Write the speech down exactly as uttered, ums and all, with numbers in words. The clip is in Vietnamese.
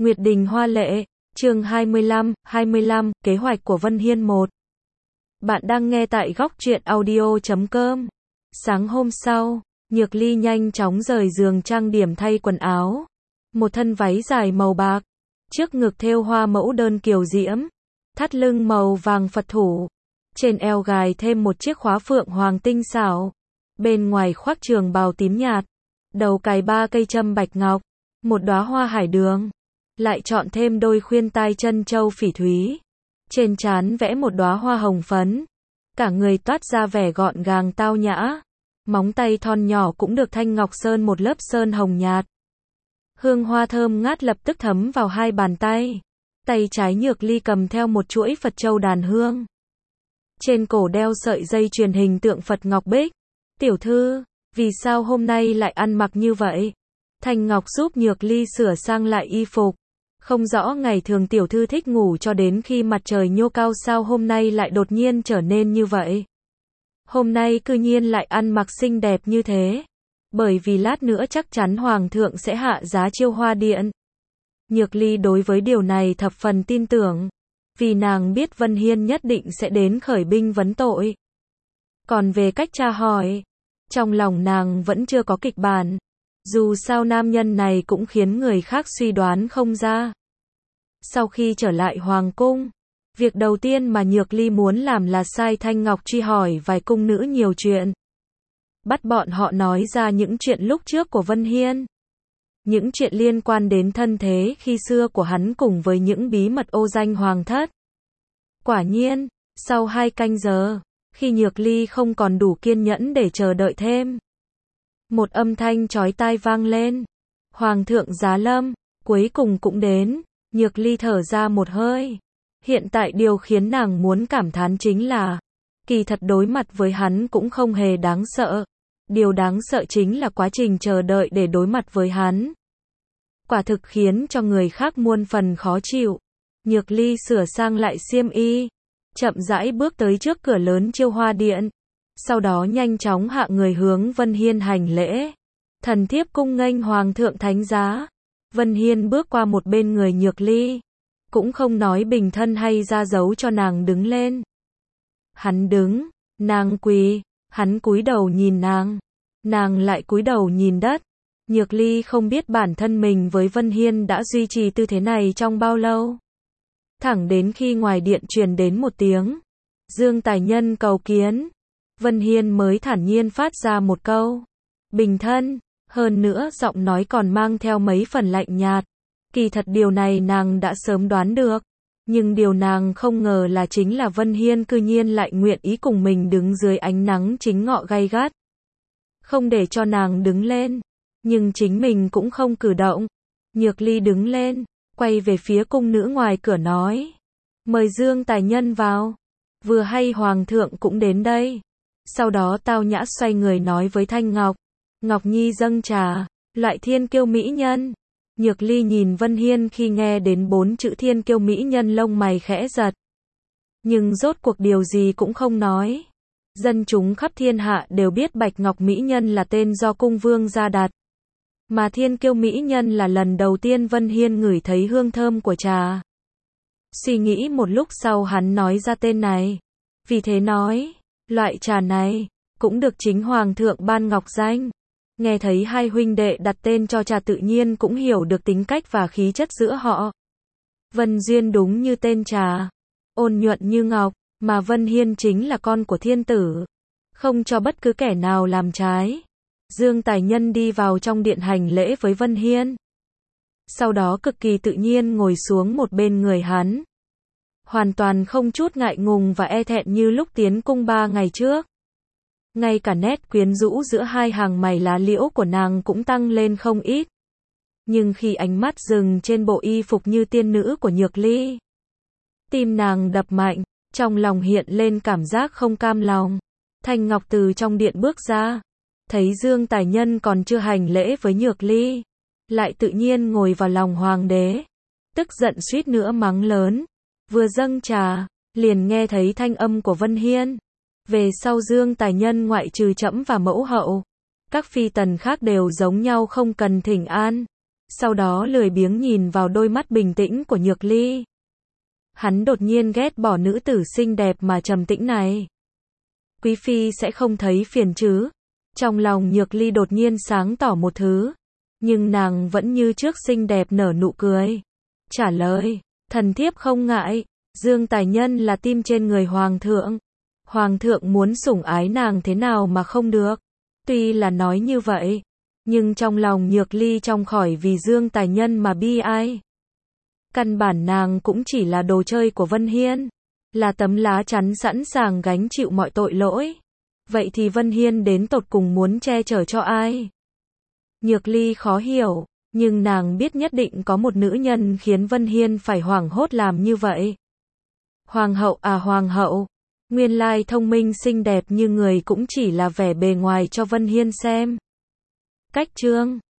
Nguyệt Đình Hoa Lệ, chương hai mươi lăm, hai mươi lăm, kế hoạch của Vân Hiên một. Bạn đang nghe tại góc truyện audio chấm com. Sáng hôm sau, Nhược Ly nhanh chóng rời giường trang điểm thay quần áo. Một thân váy dài màu bạc, trước ngực thêu hoa mẫu đơn kiều diễm, thắt lưng màu vàng Phật thủ, trên eo gài thêm một chiếc khóa phượng hoàng tinh xảo, bên ngoài khoác trường bào tím nhạt, đầu cài ba cây châm bạch ngọc, một đóa hoa hải đường, lại chọn thêm đôi khuyên tai chân châu phỉ thúy, trên trán vẽ một đóa hoa hồng phấn, cả người toát ra vẻ gọn gàng tao nhã, móng tay thon nhỏ cũng được thanh ngọc sơn một lớp sơn hồng nhạt. Hương hoa thơm ngát lập tức thấm vào hai bàn tay. Tay trái Nhược Ly cầm theo một chuỗi Phật châu đàn hương. Trên cổ đeo sợi dây chuyền hình tượng Phật Ngọc Bích. Tiểu thư, vì sao hôm nay lại ăn mặc như vậy? Thanh Ngọc giúp Nhược Ly sửa sang lại y phục. Không rõ ngày thường tiểu thư thích ngủ cho đến khi mặt trời nhô cao sao hôm nay lại đột nhiên trở nên như vậy. Hôm nay cư nhiên lại ăn mặc xinh đẹp như thế. Bởi vì lát nữa chắc chắn Hoàng thượng sẽ hạ giá chiêu hoa điện. Nhược Ly đối với điều này thập phần tin tưởng. Vì nàng biết Vân Hiên nhất định sẽ đến khởi binh vấn tội. Còn về cách tra hỏi, trong lòng nàng vẫn chưa có kịch bản. Dù sao nam nhân này cũng khiến người khác suy đoán không ra. Sau khi trở lại Hoàng cung, việc đầu tiên mà Nhược Ly muốn làm là sai Thanh Ngọc truy hỏi vài cung nữ nhiều chuyện. Bắt bọn họ nói ra những chuyện lúc trước của Vân Hiên. Những chuyện liên quan đến thân thế khi xưa của hắn cùng với những bí mật ô danh hoàng thất. Quả nhiên, sau hai canh giờ, khi Nhược Ly không còn đủ kiên nhẫn để chờ đợi thêm, một âm thanh chói tai vang lên. Hoàng thượng giá lâm, cuối cùng cũng đến. Nhược Ly thở ra một hơi. Hiện tại điều khiến nàng muốn cảm thán chính là, kỳ thật đối mặt với hắn cũng không hề đáng sợ. Điều đáng sợ chính là quá trình chờ đợi để đối mặt với hắn. Quả thực khiến cho người khác muôn phần khó chịu. Nhược Ly sửa sang lại xiêm y, chậm rãi bước tới trước cửa lớn chiêu hoa điện. Sau đó nhanh chóng hạ người hướng Vân Hiên hành lễ. Thần thiếp cung nghênh Hoàng thượng thánh giá. Vân Hiên bước qua một bên người Nhược Ly, cũng không nói bình thân hay ra dấu cho nàng đứng lên. Hắn đứng, nàng quỳ, hắn cúi đầu nhìn nàng, nàng lại cúi đầu nhìn đất. Nhược Ly không biết bản thân mình với Vân Hiên đã duy trì tư thế này trong bao lâu. Thẳng đến khi ngoài điện truyền đến một tiếng Dương tài nhân cầu kiến, Vân Hiên mới thản nhiên phát ra một câu bình thân, hơn nữa giọng nói còn mang theo mấy phần lạnh nhạt. Kỳ thật điều này nàng đã sớm đoán được, nhưng điều nàng không ngờ là chính là Vân Hiên cư nhiên lại nguyện ý cùng mình đứng dưới ánh nắng chính ngọ gay gắt. Không để cho nàng đứng lên, nhưng chính mình cũng không cử động. Nhược Ly đứng lên, quay về phía cung nữ ngoài cửa nói, mời Dương tài nhân vào. Vừa hay Hoàng thượng cũng đến đây. Sau đó tao nhã xoay người nói với Thanh Ngọc, Ngọc Nhi dâng trà, loại thiên kiêu mỹ nhân. Nhược Ly nhìn Vân Hiên khi nghe đến bốn chữ thiên kiêu mỹ nhân lông mày khẽ giật. Nhưng rốt cuộc điều gì cũng không nói. Dân chúng khắp thiên hạ đều biết Bạch Ngọc mỹ nhân là tên do cung vương gia đặt. Mà thiên kiêu mỹ nhân là lần đầu tiên Vân Hiên ngửi thấy hương thơm của trà. Suy nghĩ một lúc sau hắn nói ra tên này. Vì thế nói, loại trà này, cũng được chính Hoàng thượng ban ngọc danh. Nghe thấy hai huynh đệ đặt tên cho trà tự nhiên cũng hiểu được tính cách và khí chất giữa họ. Vân Duyên đúng như tên trà, ôn nhuận như ngọc, mà Vân Hiên chính là con của thiên tử, không cho bất cứ kẻ nào làm trái. Dương tài nhân đi vào trong điện hành lễ với Vân Hiên. Sau đó cực kỳ tự nhiên ngồi xuống một bên người hắn. Hoàn toàn không chút ngại ngùng và e thẹn như lúc tiến cung ba ngày trước. Ngay cả nét quyến rũ giữa hai hàng mày lá liễu của nàng cũng tăng lên không ít. Nhưng khi ánh mắt dừng trên bộ y phục như tiên nữ của Nhược Ly, tim nàng đập mạnh, trong lòng hiện lên cảm giác không cam lòng. Thanh Ngọc từ trong điện bước ra, thấy Dương tài nhân còn chưa hành lễ với Nhược Ly, lại tự nhiên ngồi vào lòng hoàng đế, tức giận suýt nữa mắng lớn. Vừa dâng trà, liền nghe thấy thanh âm của Vân Hiên. Về sau Dương tài nhân ngoại trừ trẫm và mẫu hậu, các phi tần khác đều giống nhau không cần thỉnh an. sau đó lười biếng nhìn vào đôi mắt bình tĩnh của Nhược Ly. Hắn đột nhiên ghét bỏ nữ tử xinh đẹp mà trầm tĩnh này. Quý phi sẽ không thấy phiền chứ? Trong lòng Nhược Ly đột nhiên sáng tỏ một thứ, nhưng nàng vẫn như trước xinh đẹp nở nụ cười. Trả lời, thần thiếp không ngại, Dương Tài Nhân là tim trên người hoàng thượng. Hoàng thượng muốn sủng ái nàng thế nào mà không được. Tuy là nói như vậy, nhưng trong lòng Nhược Ly trong khỏi vì Dương Tài Nhân mà bi ai. Căn bản nàng cũng chỉ là đồ chơi của Vân Hiên, là tấm lá chắn sẵn sàng gánh chịu mọi tội lỗi. Vậy thì Vân Hiên đến tột cùng muốn che chở cho ai? Nhược Ly khó hiểu, nhưng nàng biết nhất định có một nữ nhân khiến Vân Hiên phải hoảng hốt làm như vậy. Hoàng hậu à hoàng hậu, nguyên lai thông minh xinh đẹp như người cũng chỉ là vẻ bề ngoài cho Vân Hiên xem. Cách chương